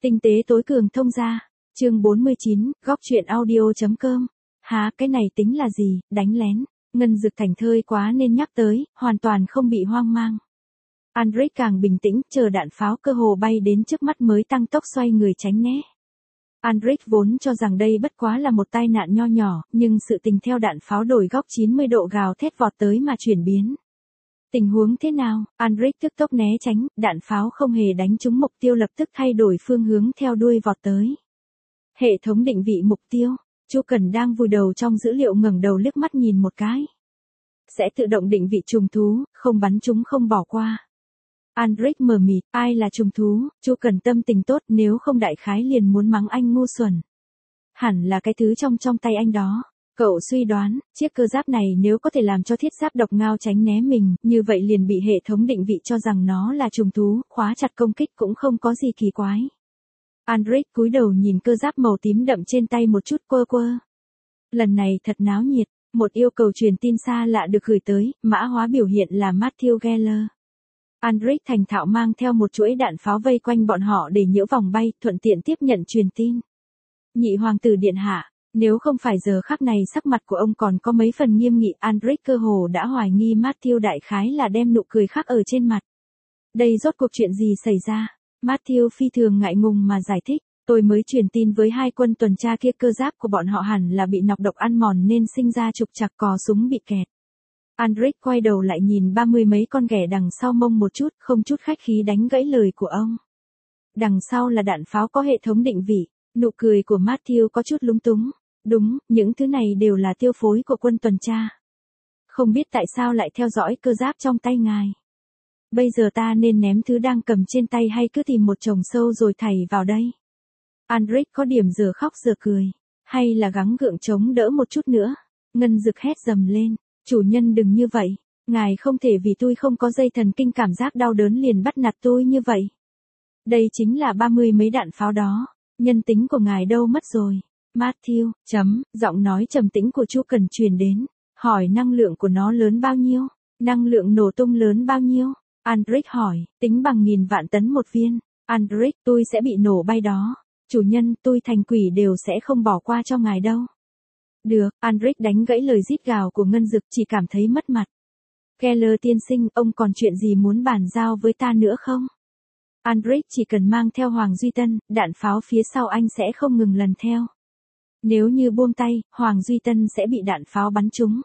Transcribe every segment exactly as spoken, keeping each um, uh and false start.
Tinh tế tối cường thông gia. Chương bốn mươi chín, góc truyện audio.com. Hả, cái này tính là gì, đánh lén. Ngân Dực thành thơi quá nên nhắc tới, hoàn toàn không bị hoang mang. Andric càng bình tĩnh, chờ đạn pháo cơ hồ bay đến trước mắt mới tăng tốc xoay người tránh né. Andric vốn cho rằng đây bất quá là một tai nạn nho nhỏ, nhưng sự tình theo đạn pháo đổi góc chín mươi độ gào thét vọt tới mà chuyển biến. Tình huống thế nào? Andric tức tốc né tránh, đạn pháo không hề đánh trúng mục tiêu lập tức thay đổi phương hướng theo đuôi vọt tới. Hệ thống định vị mục tiêu. Chu Cần đang vùi đầu trong dữ liệu ngẩng đầu liếc mắt nhìn một cái. Sẽ tự động định vị trùng thú, không bắn chúng không bỏ qua. Andric mờ mịt, ai là trùng thú? Chu Cần tâm tình tốt, nếu không đại khái liền muốn mắng anh ngu xuẩn. Hẳn là cái thứ trong trong tay anh đó. Cậu suy đoán, chiếc cơ giáp này nếu có thể làm cho thiết giáp độc ngao tránh né mình, như vậy liền bị hệ thống định vị cho rằng nó là trùng thú, khóa chặt công kích cũng không có gì kỳ quái. Andric cúi đầu nhìn cơ giáp màu tím đậm trên tay một chút quơ quơ. Lần này thật náo nhiệt, một yêu cầu truyền tin xa lạ được gửi tới, mã hóa biểu hiện là Matthew Geller. Andric thành thạo mang theo một chuỗi đạn pháo vây quanh bọn họ để nhiễu vòng bay, thuận tiện tiếp nhận truyền tin. Nhị hoàng tử điện hạ, nếu không phải giờ khắc này sắc mặt của ông còn có mấy phần nghiêm nghị, Andric cơ hồ đã hoài nghi Matthew đại khái là đem nụ cười khắc ở trên mặt. Đây rốt cuộc chuyện gì xảy ra? Matthew phi thường ngại ngùng mà giải thích, tôi mới truyền tin với hai quân tuần tra kia, cơ giáp của bọn họ hẳn là bị nọc độc ăn mòn nên sinh ra trục trặc, cò súng bị kẹt. Andric quay đầu lại nhìn ba mươi mấy con ghẻ đằng sau mông một chút, không chút khách khí đánh gãy lời của ông. Đằng sau là đạn pháo có hệ thống định vị, nụ cười của Matthew có chút lúng túng. Đúng, những thứ này đều là tiêu phối của quân tuần tra. Không biết tại sao lại theo dõi cơ giáp trong tay ngài. Bây giờ ta nên ném thứ đang cầm trên tay hay cứ tìm một chồng sâu rồi thảy vào đây? Andric có điểm giờ khóc giờ cười. Hay là gắng gượng chống đỡ một chút nữa? Ngân Dực hét dầm lên. Chủ nhân đừng như vậy. Ngài không thể vì tôi không có dây thần kinh cảm giác đau đớn liền bắt nạt tôi như vậy. Đây chính là ba mươi mấy đạn pháo đó. Nhân tính của ngài đâu mất rồi? Matthew, chấm, giọng nói trầm tĩnh của Chu Cần truyền đến. Hỏi năng lượng của nó lớn bao nhiêu? Năng lượng nổ tung lớn bao nhiêu? Andric hỏi, tính bằng nghìn vạn tấn một viên. Andric, tôi sẽ bị nổ bay đó. Chủ nhân, tôi thành quỷ đều sẽ không bỏ qua cho ngài đâu. Được, Andric đánh gãy lời rít gào của Ngân Dực, chỉ cảm thấy mất mặt. Geller tiên sinh, ông còn chuyện gì muốn bàn giao với ta nữa không? Andric chỉ cần mang theo Hoàng Duy Tân, đạn pháo phía sau anh sẽ không ngừng lần theo. Nếu như buông tay, Hoàng Duy Tân sẽ bị đạn pháo bắn trúng.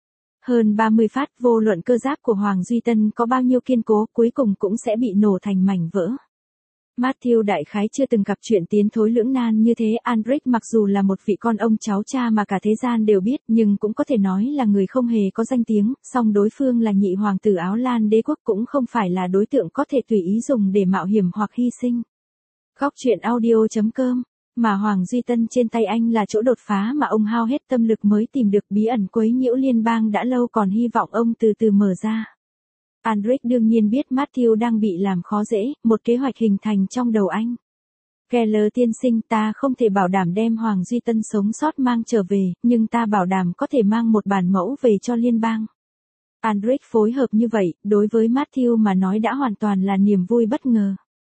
Hơn ba mươi phát, vô luận cơ giáp của Hoàng Duy Tân có bao nhiêu kiên cố, cuối cùng cũng sẽ bị nổ thành mảnh vỡ. Matthew đại khái chưa từng gặp chuyện tiến thối lưỡng nan như thế. Andric mặc dù là một vị con ông cháu cha mà cả thế gian đều biết, nhưng cũng có thể nói là người không hề có danh tiếng, song đối phương là nhị hoàng tử Áo Lan đế quốc cũng không phải là đối tượng có thể tùy ý dùng để mạo hiểm hoặc hy sinh. Góc truyện audio.com. Mà Hoàng Duy Tân trên tay anh là chỗ đột phá mà ông hao hết tâm lực mới tìm được, bí ẩn quấy nhiễu liên bang đã lâu còn hy vọng ông từ từ mở ra. Andric đương nhiên biết Matthew đang bị làm khó dễ, một kế hoạch hình thành trong đầu anh. Geller tiên sinh, ta không thể bảo đảm đem Hoàng Duy Tân sống sót mang trở về, nhưng ta bảo đảm có thể mang một bản mẫu về cho liên bang. Andric phối hợp như vậy, đối với Matthew mà nói đã hoàn toàn là niềm vui bất ngờ.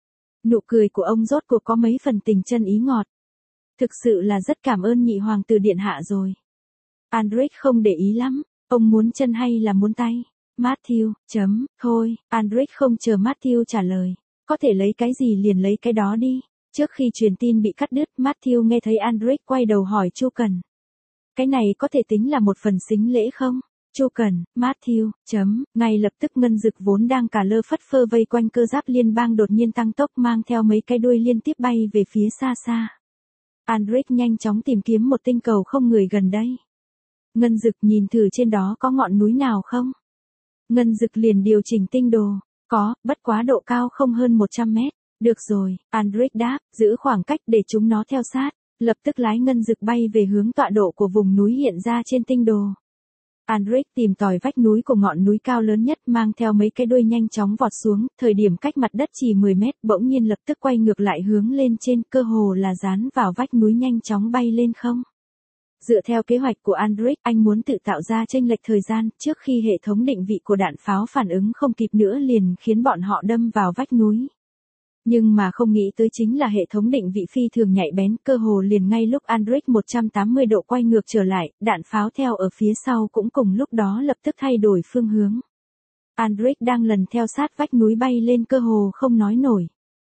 Nụ cười của ông rốt cuộc có mấy phần tình chân ý ngọt. Thực sự là rất cảm ơn nhị hoàng tử điện hạ rồi. Andric không để ý lắm, ông muốn chân hay là muốn tay? Matthew, chấm, thôi, Andric không chờ Matthew trả lời. Có thể lấy cái gì liền lấy cái đó đi. Trước khi truyền tin bị cắt đứt, Matthew nghe thấy Andric quay đầu hỏi Chu Cần. Cái này có thể tính là một phần sính lễ không? Chu Cần, Matthew, chấm, ngay lập tức Ngân Dực vốn đang cả lơ phất phơ vây quanh cơ giáp liên bang đột nhiên tăng tốc mang theo mấy cái đuôi liên tiếp bay về phía xa xa. Andric nhanh chóng tìm kiếm một tinh cầu không người gần đây. Ngân Dực nhìn thử trên đó có ngọn núi nào không? Ngân Dực liền điều chỉnh tinh đồ. Có, bất quá độ cao không hơn một trăm mét. Được rồi, Andric đáp, giữ khoảng cách để chúng nó theo sát. Lập tức lái Ngân Dực bay về hướng tọa độ của vùng núi hiện ra trên tinh đồ. Andric tìm tòi vách núi của ngọn núi cao lớn nhất, mang theo mấy cái đuôi nhanh chóng vọt xuống, thời điểm cách mặt đất chỉ mười mét, bỗng nhiên lập tức quay ngược lại hướng lên trên, cơ hồ là dán vào vách núi nhanh chóng bay lên không. Dựa theo kế hoạch của Andric, anh muốn tự tạo ra chênh lệch thời gian, trước khi hệ thống định vị của đạn pháo phản ứng không kịp nữa liền khiến bọn họ đâm vào vách núi. Nhưng mà không nghĩ tới chính là hệ thống định vị phi thường nhạy bén, cơ hồ liền ngay lúc Android một trăm tám mươi độ quay ngược trở lại, đạn pháo theo ở phía sau cũng cùng lúc đó lập tức thay đổi phương hướng. Android đang lần theo sát vách núi bay lên cơ hồ không nói nổi.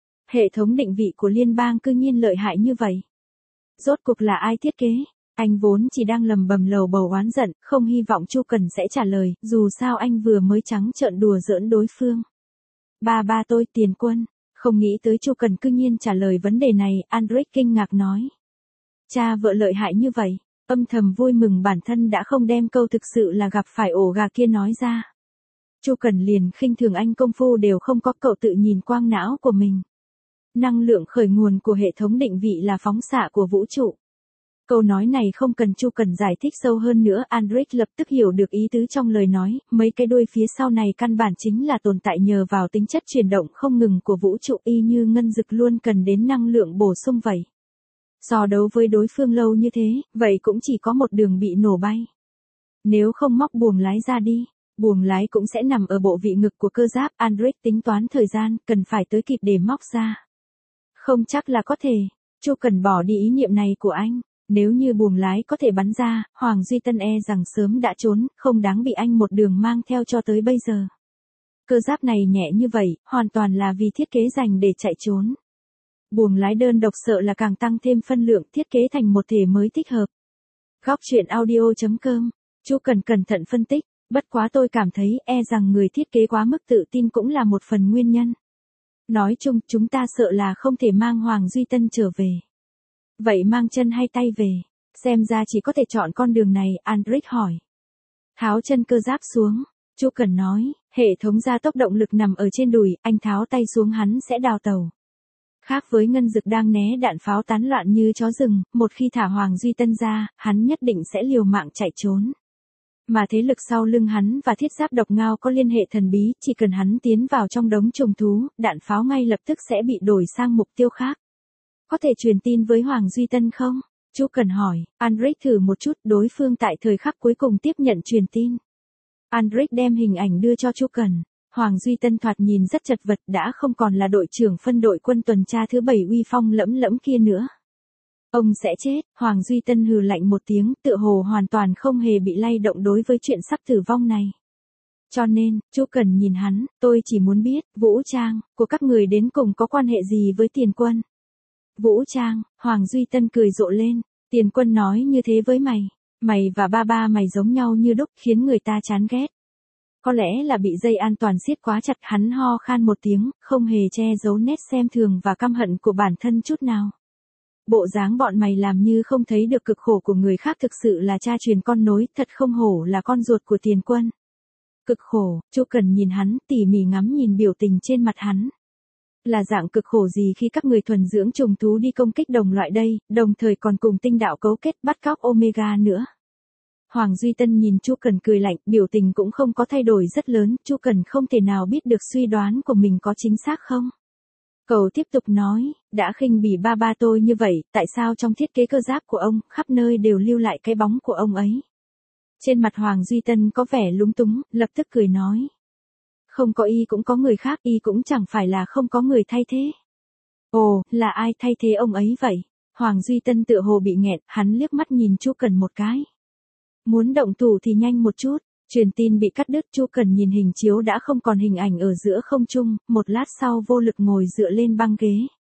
Hệ thống định vị của liên bang cư nhiên lợi hại như vậy. Rốt cuộc là ai thiết kế? Anh vốn chỉ đang lầm bầm lầu bầu oán giận, không hy vọng Chu Cần sẽ trả lời, dù sao anh vừa mới trắng trợn đùa giỡn đối phương. Ba ba tôi Tiền Quân. Không nghĩ tới Chu Cần cư nhiên trả lời vấn đề này, Android kinh ngạc nói. Cha vợ lợi hại như vậy, âm thầm vui mừng bản thân đã không đem câu thực sự là gặp phải ổ gà kia nói ra. Chu Cần liền khinh thường anh công phu đều không có, cậu tự nhìn quang não của mình. Năng lượng khởi nguồn của hệ thống định vị là phóng xạ của vũ trụ. Câu nói này không cần Chu Cần giải thích sâu hơn nữa, Android lập tức hiểu được ý tứ trong lời nói, mấy cái đuôi phía sau này căn bản chính là tồn tại nhờ vào tính chất chuyển động không ngừng của vũ trụ, y như ngân dực luôn cần đến năng lượng bổ sung vậy. So đấu với đối phương lâu như thế, vậy cũng chỉ có một đường bị nổ bay. Nếu không móc buồng lái ra đi, buồng lái cũng sẽ nằm ở bộ vị ngực của cơ giáp, Android tính toán thời gian, cần phải tới kịp để móc ra. Không chắc là có thể, Chu Cần bỏ đi ý niệm này của anh. Nếu như buồng lái có thể bắn ra, Hoàng Duy Tân e rằng sớm đã trốn, không đáng bị anh một đường mang theo cho tới bây giờ. Cơ giáp này nhẹ như vậy, hoàn toàn là vì thiết kế dành để chạy trốn. Buồng lái đơn độc sợ là càng tăng thêm phân lượng, thiết kế thành một thể mới thích hợp. Góc truyện audio chấm com, Chu Cần cẩn thận phân tích, bất quá tôi cảm thấy e rằng người thiết kế quá mức tự tin cũng là một phần nguyên nhân. Nói chung, chúng ta sợ là không thể mang Hoàng Duy Tân trở về. Vậy mang chân hay tay về? Xem ra chỉ có thể chọn con đường này, Android hỏi. Tháo chân cơ giáp xuống, Chu Cần nói, hệ thống gia tốc động lực nằm ở trên đùi, anh tháo tay xuống hắn sẽ đào tàu. Khác với ngân dực đang né đạn pháo tán loạn như chó rừng, một khi thả Hoàng Duy Tân ra, hắn nhất định sẽ liều mạng chạy trốn. Mà thế lực sau lưng hắn và thiết giáp độc ngao có liên hệ thần bí, chỉ cần hắn tiến vào trong đống trùng thú, đạn pháo ngay lập tức sẽ bị đổi sang mục tiêu khác. Có thể truyền tin với Hoàng Duy Tân không? Chu Cần hỏi, Android thử một chút, đối phương tại thời khắc cuối cùng tiếp nhận truyền tin. Android đem hình ảnh đưa cho Chu Cần. Hoàng Duy Tân thoạt nhìn rất chật vật, đã không còn là đội trưởng phân đội quân tuần tra thứ bảy uy phong lẫm lẫm kia nữa. Ông sẽ chết, Hoàng Duy Tân hừ lạnh một tiếng, tựa hồ hoàn toàn không hề bị lay động đối với chuyện sắp tử vong này. Cho nên, Chu Cần nhìn hắn, tôi chỉ muốn biết, vũ trang của các người đến cùng có quan hệ gì với Tiền Quân? Vũ trang, Hoàng Duy Tân cười rộ lên, Tiền Quân nói như thế với mày, mày và ba ba mày giống nhau như đúc, khiến người ta chán ghét. Có lẽ là bị dây an toàn siết quá chặt, hắn ho khan một tiếng, không hề che giấu nét xem thường và căm hận của bản thân chút nào. Bộ dáng bọn mày làm như không thấy được cực khổ của người khác, thực sự là cha truyền con nối, thật không hổ là con ruột của Tiền Quân. Cực khổ, Chu Cần nhìn hắn, tỉ mỉ ngắm nhìn biểu tình trên mặt hắn. Là dạng cực khổ gì khi các người thuần dưỡng trùng thú đi công kích đồng loại đây, đồng thời còn cùng tinh đạo cấu kết bắt cóc Omega nữa. Hoàng Duy Tân nhìn Chu Cần cười lạnh, biểu tình cũng không có thay đổi rất lớn, Chu Cần không thể nào biết được suy đoán của mình có chính xác không. Cậu tiếp tục nói, đã khinh bỉ ba ba tôi như vậy, tại sao trong thiết kế cơ giáp của ông, khắp nơi đều lưu lại cái bóng của ông ấy? Trên mặt Hoàng Duy Tân có vẻ lúng túng, lập tức cười nói. Không có y cũng có người khác, y cũng chẳng phải là không có người thay thế. Ồ, là ai thay thế ông ấy vậy? Hoàng Duy Tân tựa hồ bị nghẹn, hắn liếc mắt nhìn Chu Cần một cái. Muốn động thủ thì nhanh một chút, truyền tin bị cắt đứt, Chu Cần nhìn hình chiếu đã không còn hình ảnh ở giữa không trung, một lát sau vô lực ngồi dựa lên băng ghế.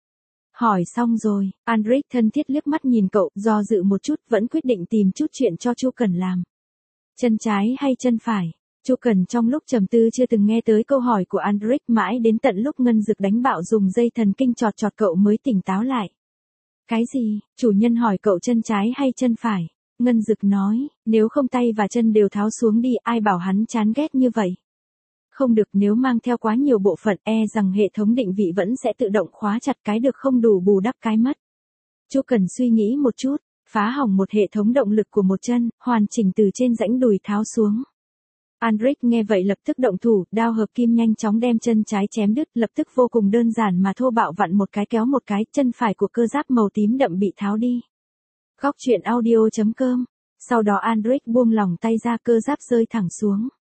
Hỏi xong rồi, Android thân thiết liếc mắt nhìn cậu, do dự một chút vẫn quyết định tìm chút chuyện cho Chu Cần làm. Chân trái hay chân phải? Chu Cần trong lúc trầm tư chưa từng nghe tới câu hỏi của Android, mãi đến tận lúc ngân dực đánh bạo dùng dây thần kinh chọt chọt cậu mới tỉnh táo lại. Cái gì? Chủ nhân hỏi cậu chân trái hay chân phải? Ngân dực nói, nếu không tay và chân đều tháo xuống đi, ai bảo hắn chán ghét như vậy? Không được, nếu mang theo quá nhiều bộ phận, e rằng hệ thống định vị vẫn sẽ tự động khóa chặt, cái được không đủ bù đắp cái mất. Chu Cần suy nghĩ một chút, phá hỏng một hệ thống động lực của một chân, hoàn chỉnh từ trên rãnh đùi tháo xuống. Android nghe vậy lập tức động thủ, đao hợp kim nhanh chóng đem chân trái chém đứt, lập tức vô cùng đơn giản mà thô bạo vặn một cái kéo một cái, chân phải của cơ giáp màu tím đậm bị tháo đi. Góc truyện audio chấm com. Sau đó Android buông lỏng tay ra, cơ giáp rơi thẳng xuống.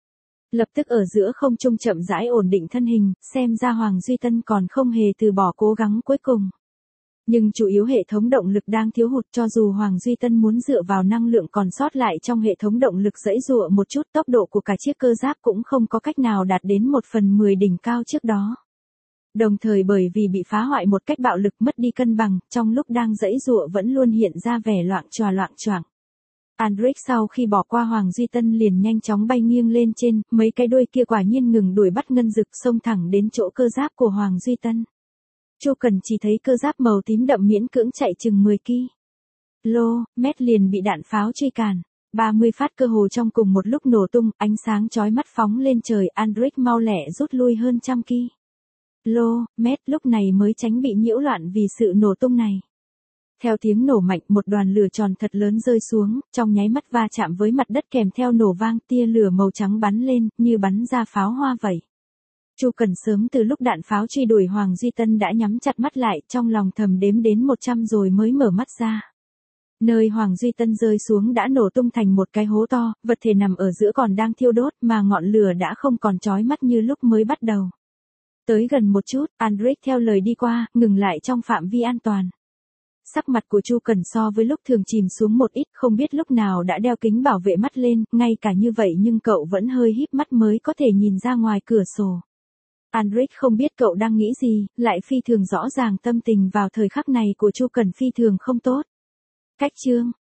Lập tức ở giữa không trung chậm rãi ổn định thân hình, xem ra Hoàng Duy Tân còn không hề từ bỏ cố gắng cuối cùng. Nhưng chủ yếu hệ thống động lực đang thiếu hụt, cho dù Hoàng Duy Tân muốn dựa vào năng lượng còn sót lại trong hệ thống động lực giãy giụa một chút, tốc độ của cả chiếc cơ giáp cũng không có cách nào đạt đến một phần mười đỉnh cao trước đó. Đồng thời bởi vì bị phá hoại một cách bạo lực, mất đi cân bằng, trong lúc đang giãy giụa vẫn luôn hiện ra vẻ loạng choạng loạng choạng. Andric sau khi bỏ qua Hoàng Duy Tân liền nhanh chóng bay nghiêng lên trên, mấy cái đuôi kia quả nhiên ngừng đuổi bắt Ngân Dực, xông thẳng đến chỗ cơ giáp của Hoàng Duy Tân. Chu Cần chỉ thấy cơ giáp màu tím đậm miễn cưỡng chạy chừng mười ki lô mét liền bị đạn pháo truy cản. ba mươi phát cơ hồ trong cùng một lúc nổ tung, ánh sáng chói mắt phóng lên trời, Andric mau lẹ rút lui hơn trăm ki lô mét, lúc này mới tránh bị nhiễu loạn vì sự nổ tung này. Theo tiếng nổ mạnh, một đoàn lửa tròn thật lớn rơi xuống, trong nháy mắt va chạm với mặt đất kèm theo nổ vang, tia lửa màu trắng bắn lên, như bắn ra pháo hoa vậy. Chu Cần sớm từ lúc đạn pháo truy đuổi Hoàng Duy Tân đã nhắm chặt mắt lại, trong lòng thầm đếm đến một trăm rồi mới mở mắt ra. Nơi Hoàng Duy Tân rơi xuống đã nổ tung thành một cái hố to, vật thể nằm ở giữa còn đang thiêu đốt, mà ngọn lửa đã không còn chói mắt như lúc mới bắt đầu. Tới gần một chút, Andric theo lời đi qua, ngừng lại trong phạm vi an toàn. Sắc mặt của Chu Cần so với lúc thường chìm xuống một ít, không biết lúc nào đã đeo kính bảo vệ mắt lên, ngay cả như vậy nhưng cậu vẫn hơi híp mắt mới có thể nhìn ra ngoài cửa sổ. Andric không biết cậu đang nghĩ gì, lại phi thường rõ ràng tâm tình vào thời khắc này của Chu Cần phi thường không tốt. Cách chương